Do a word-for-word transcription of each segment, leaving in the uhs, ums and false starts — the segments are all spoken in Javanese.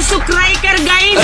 striker guys.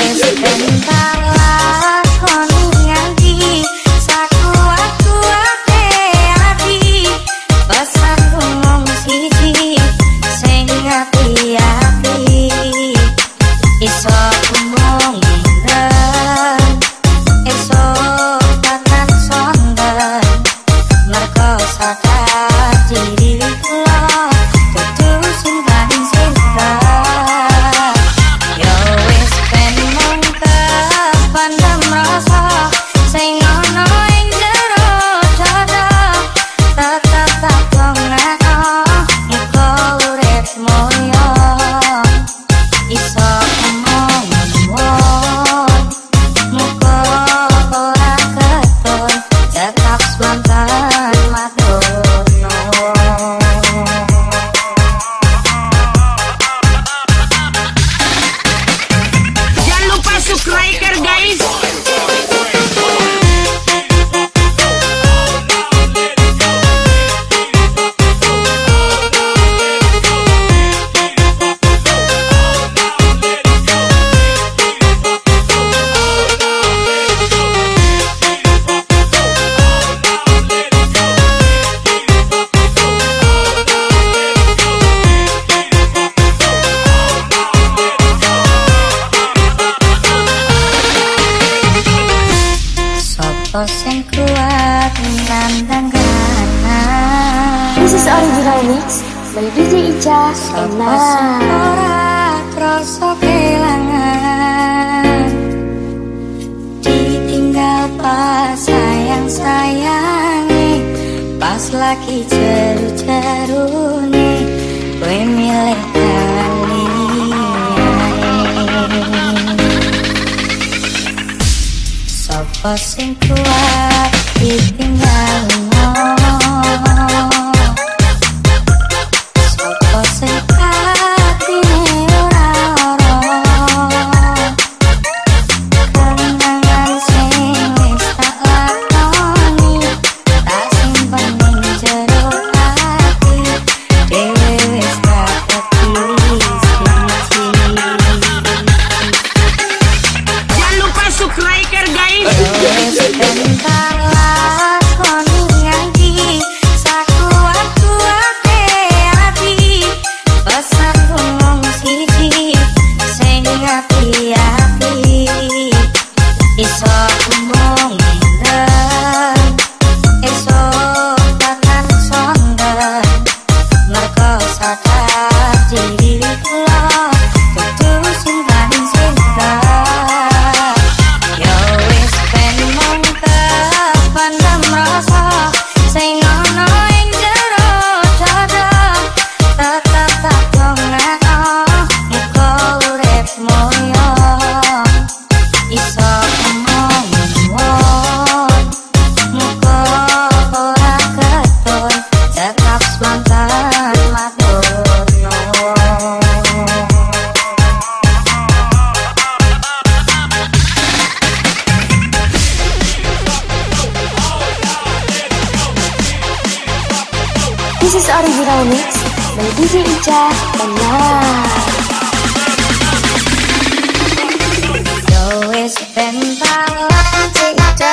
Sing kuat nandang gana. This is original mix by D J Ica Ena. Ora kroso kelangan, ditinggal pas sayang-sayange, pas lagi jeru-jerune kowe milih kali. Sopo sing kuat ditinggal sopo sing atine ora ora kenangan sing wis tak lakoni tak simpen ning jero ati dhewe wis tak siji. Jangan lupa subscribe guys. This is original mix by D J Ica Ena. Yo wis ben palang cita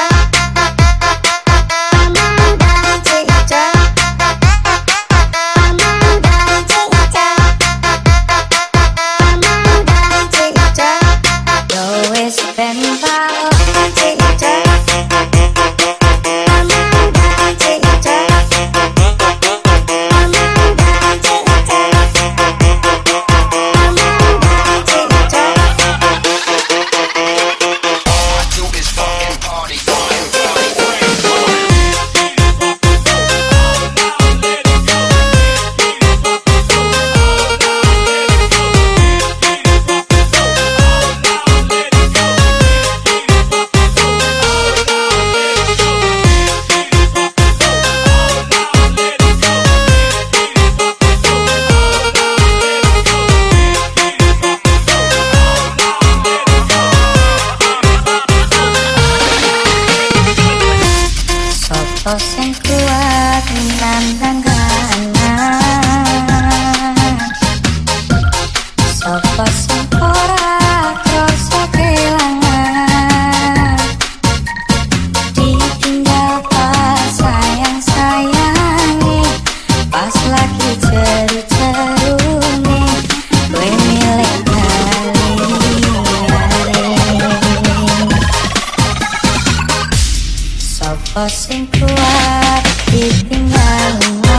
Sopo sing kuat ditinggal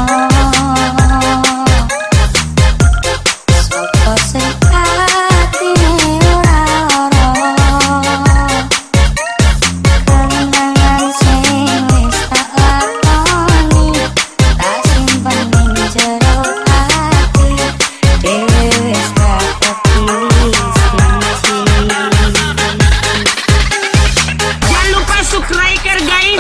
sopo sing atine ora ora kenangan sing wis tak lakoni tak simpen ning jero ati dhewe wis tak kepilih siji. Jangan lupa subscribe guys.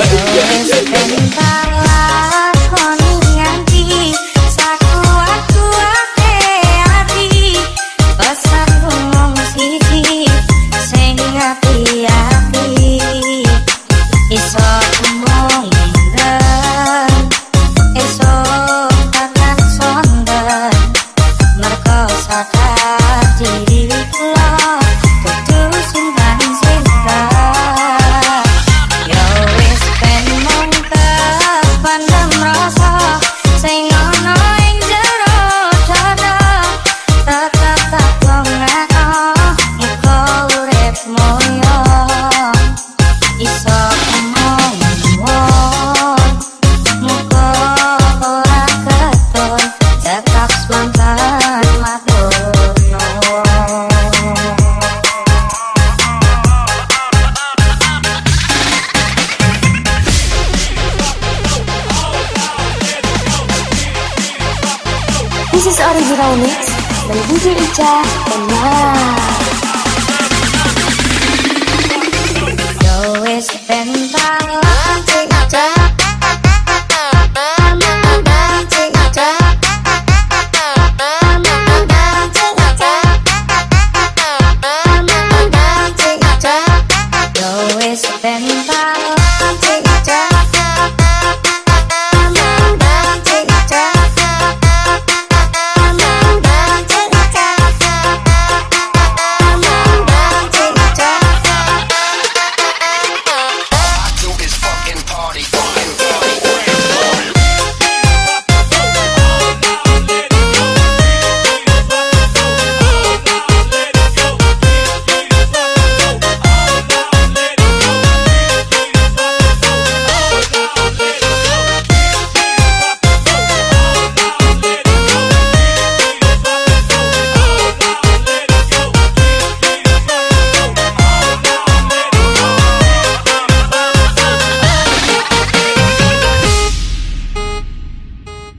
This is original mix by D J Ica dan